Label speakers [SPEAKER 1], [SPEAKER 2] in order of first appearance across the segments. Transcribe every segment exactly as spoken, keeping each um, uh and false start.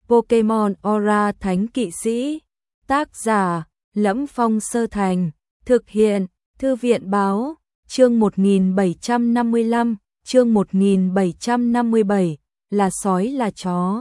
[SPEAKER 1] Pokemon Aura Thánh Kỵ Sĩ. Tác giả: Lẫm Phong Sơ Thành. Thực hiện: Thư viện Báo. Chương một nghìn bảy trăm năm mươi lăm, chương một nghìn bảy trăm năm mươi bảy, là sói là chó.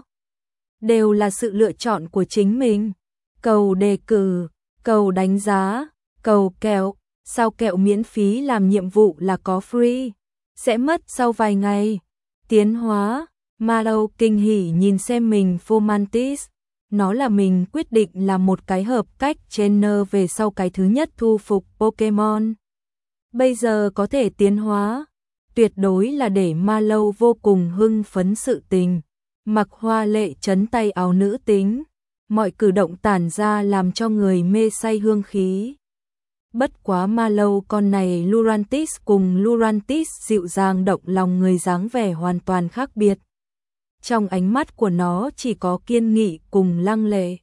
[SPEAKER 1] Đều là sự lựa chọn của chính mình. Cầu đề cử, cầu đánh giá, cầu kẹo, sao kẹo miễn phí làm nhiệm vụ là có free, sẽ mất sau vài ngày. Tiến hóa, Mallow kinh hỉ nhìn xem mình Fomantis. Nó là mình quyết định là một cái hợp cách trainer về sau cái thứ nhất thu phục Pokemon. Bây giờ có thể tiến hóa, tuyệt đối là để Mallow vô cùng hưng phấn sự tình. Mặc hoa lệ chấn tay áo nữ tính, mọi cử động tản ra làm cho người mê say hương khí. Bất quá Mallow con này Lurantis cùng Lurantis dịu dàng động lòng người dáng vẻ hoàn toàn khác biệt. Trong ánh mắt của nó chỉ có kiên nghị cùng lăng lệ.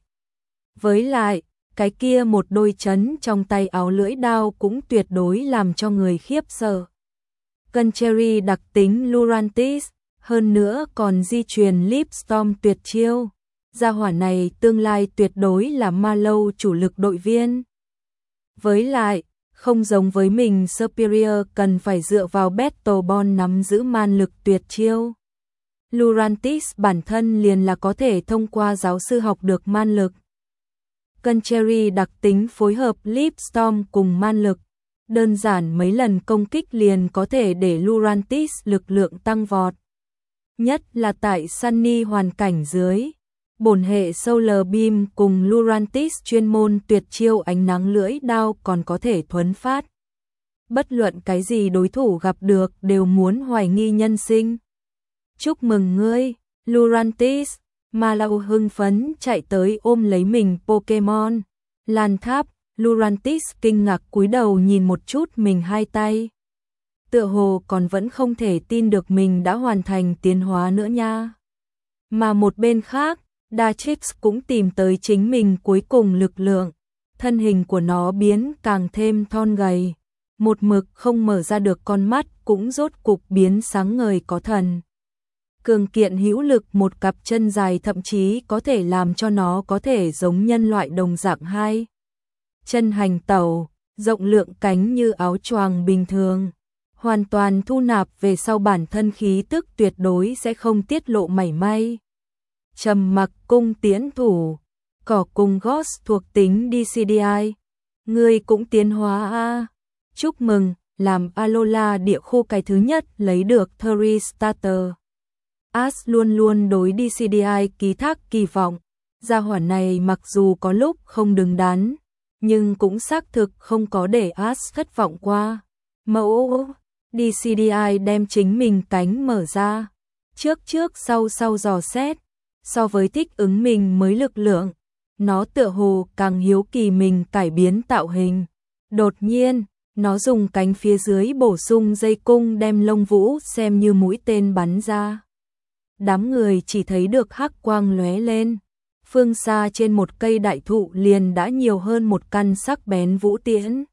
[SPEAKER 1] Với lại, cái kia một đôi chấn trong tay áo lưỡi đao cũng tuyệt đối làm cho người khiếp sợ. Cân cherry đặc tính Lurantis, hơn nữa còn di truyền Lipstorm tuyệt chiêu. Gia hỏa này tương lai tuyệt đối là Mallow chủ lực đội viên. Với lại, không giống với mình Superior cần phải dựa vào Battle Bond nắm giữ man lực tuyệt chiêu. Lurantis bản thân liền là có thể thông qua giáo sư học được man lực. Cân cherry đặc tính phối hợp Lipstorm cùng man lực. Đơn giản mấy lần công kích liền có thể để Lurantis lực lượng tăng vọt. Nhất là tại Sunny hoàn cảnh dưới. Bổn hệ Solar Beam cùng Lurantis chuyên môn tuyệt chiêu ánh nắng lưỡi đao còn có thể thuấn phát. Bất luận cái gì đối thủ gặp được đều muốn hoài nghi nhân sinh. Chúc mừng ngươi, Lurantis. Mallow hưng phấn chạy tới ôm lấy mình Pokemon. Lan tháp, Lurantis kinh ngạc cúi đầu nhìn một chút mình hai tay. Tựa hồ còn vẫn không thể tin được mình đã hoàn thành tiến hóa nữa nha. Mà một bên khác, Dartrix cũng tìm tới chính mình cuối cùng lực lượng. Thân hình của nó biến càng thêm thon gầy. Một mực không mở ra được con mắt cũng rốt cục biến sáng ngời có thần. Cường kiện hữu lực một cặp chân dài thậm chí có thể làm cho nó có thể giống nhân loại đồng dạng hai. Chân hành tẩu, rộng lượng cánh như áo choàng bình thường. Hoàn toàn thu nạp về sau bản thân khí tức tuyệt đối sẽ không tiết lộ mảy may. Trầm mặc cung tiễn thủ, cỏ cùng Ghost thuộc tính đê xê đê i. Ngươi cũng tiến hóa a. Chúc mừng, làm Alola địa khu cái thứ nhất lấy được Thurry Starter. Ash luôn luôn đối đê xê đê i ký thác kỳ vọng. Gia hỏa này mặc dù có lúc không đứng đắn, nhưng cũng xác thực không có để Ash thất vọng qua. Mẫu đê xê đê i đem chính mình cánh mở ra, trước trước sau sau dò xét, so với thích ứng mình mới lực lượng, nó tựa hồ càng hiếu kỳ mình cải biến tạo hình. Đột nhiên, nó dùng cánh phía dưới bổ sung dây cung đem lông vũ xem như mũi tên bắn ra. Đám người chỉ thấy được hắc quang lóe lên, phương xa trên một cây đại thụ liền đã nhiều hơn một căn sắc bén vũ tiễn.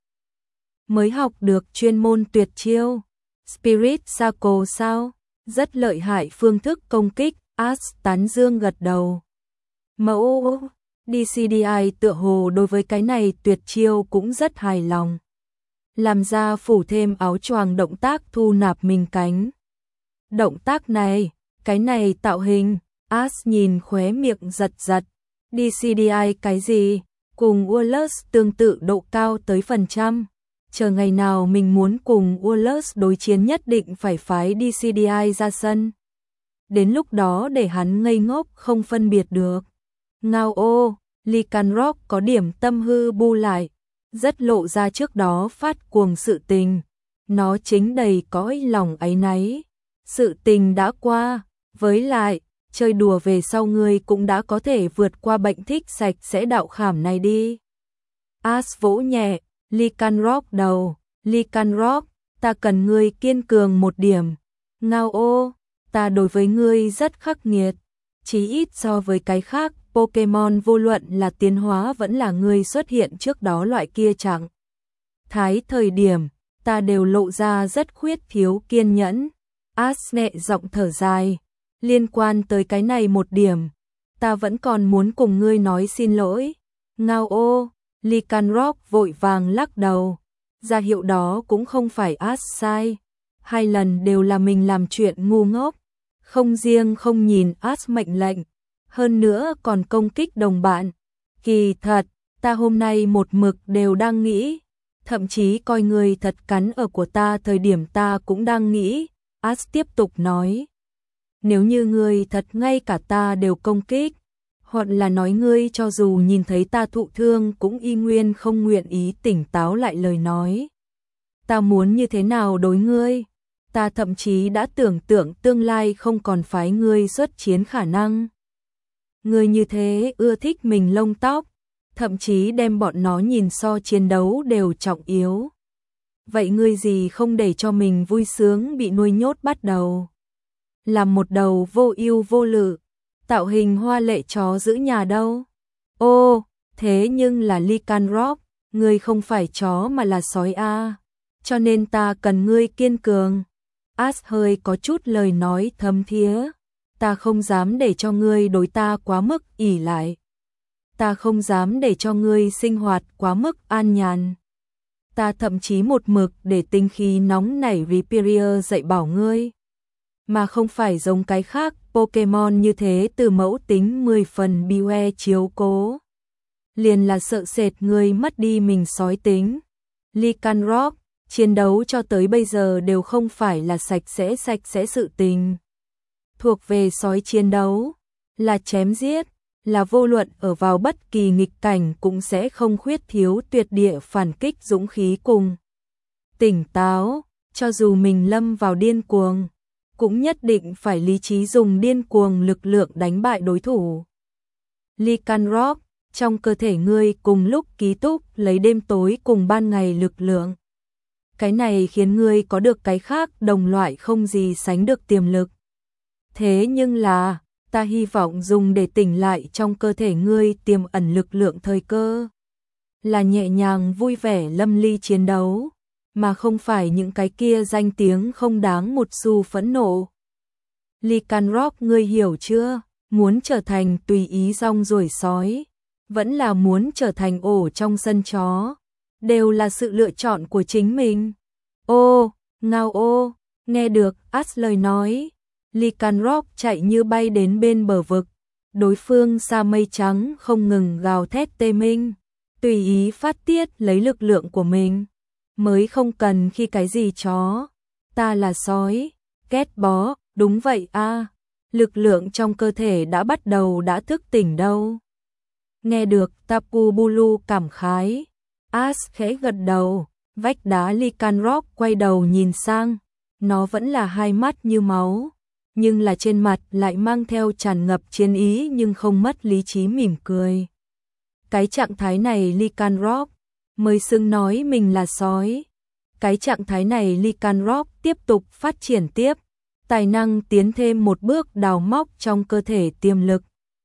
[SPEAKER 1] Mới học được chuyên môn tuyệt chiêu Spirit Circle sao? Rất lợi hại phương thức công kích. Ash tán dương gật đầu. Mẫu đê xê đê i tựa hồ đối với cái này tuyệt chiêu cũng rất hài lòng. Làm ra phủ thêm áo choàng động tác thu nạp mình cánh. Động tác này, cái này tạo hình, Ash nhìn khóe miệng giật giật. đê xê đê i cái gì? Cùng Wallace tương tự độ cao tới phần trăm. Chờ ngày nào mình muốn cùng Wallace đối chiến nhất định phải phái đê xê đê i ra sân. Đến lúc đó để hắn ngây ngốc không phân biệt được. Ngao ô, Lycanroc có điểm tâm hư bu lại, rất lộ ra trước đó phát cuồng sự tình. Nó chính đầy cõi lòng áy náy. Sự tình đã qua, với lại, chơi đùa về sau ngươi cũng đã có thể vượt qua bệnh thích sạch sẽ đạo khảm này đi. Ash vỗ nhẹ, Lycanroc đầu, Lycanroc, ta cần ngươi kiên cường một điểm. Ngao ô, ta đối với ngươi rất khắc nghiệt, chí ít so với cái khác, Pokemon vô luận là tiến hóa vẫn là ngươi xuất hiện trước đó loại kia chẳng. Thái thời điểm, ta đều lộ ra rất khuyết thiếu kiên nhẫn. Ash nhẹ giọng thở dài, liên quan tới cái này một điểm, ta vẫn còn muốn cùng ngươi nói xin lỗi. Ngao ô, Lycanroc vội vàng lắc đầu, ra hiệu đó cũng không phải Ash sai, hai lần đều là mình làm chuyện ngu ngốc, không riêng không nhìn Ash mệnh lệnh, hơn nữa còn công kích đồng bạn. Kỳ thật, ta hôm nay một mực đều đang nghĩ, thậm chí coi ngươi thật cắn ở của ta thời điểm ta cũng đang nghĩ. Ash tiếp tục nói, nếu như ngươi thật ngay cả ta đều công kích, hoặc là nói ngươi cho dù nhìn thấy ta thụ thương cũng y nguyên không nguyện ý tỉnh táo lại lời nói. Ta muốn như thế nào đối ngươi? Ta thậm chí đã tưởng tượng tương lai không còn phái ngươi xuất chiến khả năng. Ngươi như thế ưa thích mình lông tóc, thậm chí đem bọn nó nhìn so chiến đấu đều trọng yếu. Vậy ngươi gì không để cho mình vui sướng bị nuôi nhốt bắt đầu? Làm một đầu vô ưu vô lự, tạo hình hoa lệ chó giữ nhà đâu? Ô, thế nhưng là Lycanroc, ngươi không phải chó mà là sói a, à. Cho nên ta cần ngươi kiên cường. Ash hơi có chút lời nói thâm thía, ta không dám để cho ngươi đối ta quá mức ỷ lại. Ta không dám để cho ngươi sinh hoạt quá mức an nhàn. Ta thậm chí một mực để tinh khí nóng nảy Rhyperior dạy bảo ngươi, mà không phải giống cái khác Pokemon như thế từ mẫu tính mười phần Beware chiếu cố. Liền là sợ sệt ngươi mất đi mình sói tính. Lycanroc, chiến đấu cho tới bây giờ đều không phải là sạch sẽ sạch sẽ sự tình. Thuộc về sói chiến đấu, là chém giết, là vô luận ở vào bất kỳ nghịch cảnh cũng sẽ không khuyết thiếu tuyệt địa phản kích dũng khí cùng tỉnh táo, cho dù mình lâm vào điên cuồng, cũng nhất định phải lý trí dùng điên cuồng lực lượng đánh bại đối thủ. Lycanroc, trong cơ thể ngươi cùng lúc ký túc lấy đêm tối cùng ban ngày lực lượng. Cái này khiến ngươi có được cái khác đồng loại không gì sánh được tiềm lực. Thế nhưng là, ta hy vọng dùng để tỉnh lại trong cơ thể ngươi tiềm ẩn lực lượng thời cơ. Là nhẹ nhàng vui vẻ lâm ly chiến đấu, mà không phải những cái kia danh tiếng không đáng một xu phẫn nộ. Lycanroc, ngươi hiểu chưa? Muốn trở thành tùy ý rong ruổi sói, vẫn là muốn trở thành ổ trong sân chó, đều là sự lựa chọn của chính mình. Ô, ngao ô, nghe được Ash lời nói, Lycanroc chạy như bay đến bên bờ vực, đối phương xa mây trắng không ngừng gào thét tê minh, tùy ý phát tiết lấy lực lượng của mình, mới không cần khi cái gì chó, ta là sói, ghét bó, đúng vậy a, à. Lực lượng trong cơ thể đã bắt đầu đã thức tỉnh đâu. Nghe được Tapu Bulu cảm khái, Ash khẽ gật đầu, vách đá Lycanroc quay đầu nhìn sang, nó vẫn là hai mắt như máu, nhưng là trên mặt lại mang theo tràn ngập chiến ý nhưng không mất lý trí mỉm cười. Cái trạng thái này Lycanroc mới xưng nói mình là sói. Cái trạng thái này Lycanroc tiếp tục phát triển tiếp, tài năng tiến thêm một bước đào móc trong cơ thể tiềm lực,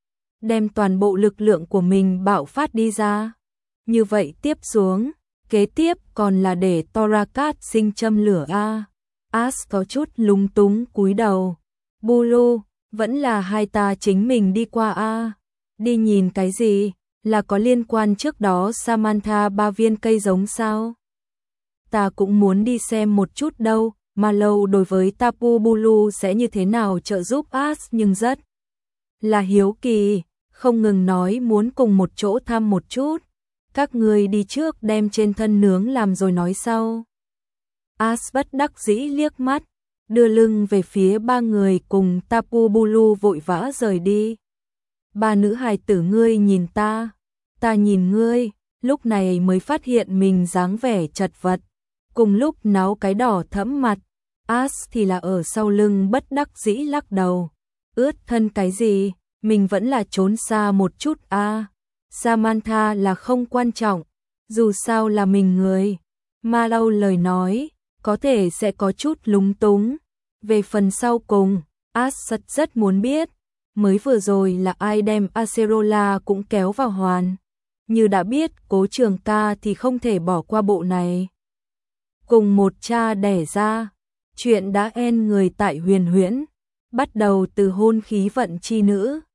[SPEAKER 1] đem toàn bộ lực lượng của mình bạo phát đi ra. Như vậy tiếp xuống, kế tiếp còn là để Torracat sinh châm lửa a. Ash có chút lúng túng cúi đầu. Bulu, vẫn là hai ta chính mình đi qua a. Đi nhìn cái gì? Là có liên quan trước đó Samantha ba viên cây giống sao? Ta cũng muốn đi xem một chút đâu. Mallow đối với Tapu Bulu sẽ như thế nào trợ giúp Ash nhưng rất là hiếu kỳ, không ngừng nói muốn cùng một chỗ thăm một chút. Các người đi trước đem trên thân nướng làm rồi nói sau. Ash bất đắc dĩ liếc mắt, đưa lưng về phía ba người cùng Tapu Bulu vội vã rời đi. Ba nữ hài tử, ngươi nhìn ta, ta nhìn ngươi, lúc này mới phát hiện mình dáng vẻ chật vật, cùng lúc náo cái đỏ thẫm mặt. Ash thì là ở sau lưng bất đắc dĩ lắc đầu, ướt thân cái gì, mình vẫn là trốn xa một chút a. À. Samantha là không quan trọng, dù sao là mình người. Mallow lời nói, có thể sẽ có chút lúng túng. Về phần sau cùng, Ash rất rất muốn biết, mới vừa rồi là ai đem Acerola cũng kéo vào hoàn. Như đã biết Cố Trường Ca thì không thể bỏ qua bộ này. Cùng một cha đẻ ra, chuyện đã en người tại Huyền Huyễn, bắt đầu từ hôn khí vận chi nữ.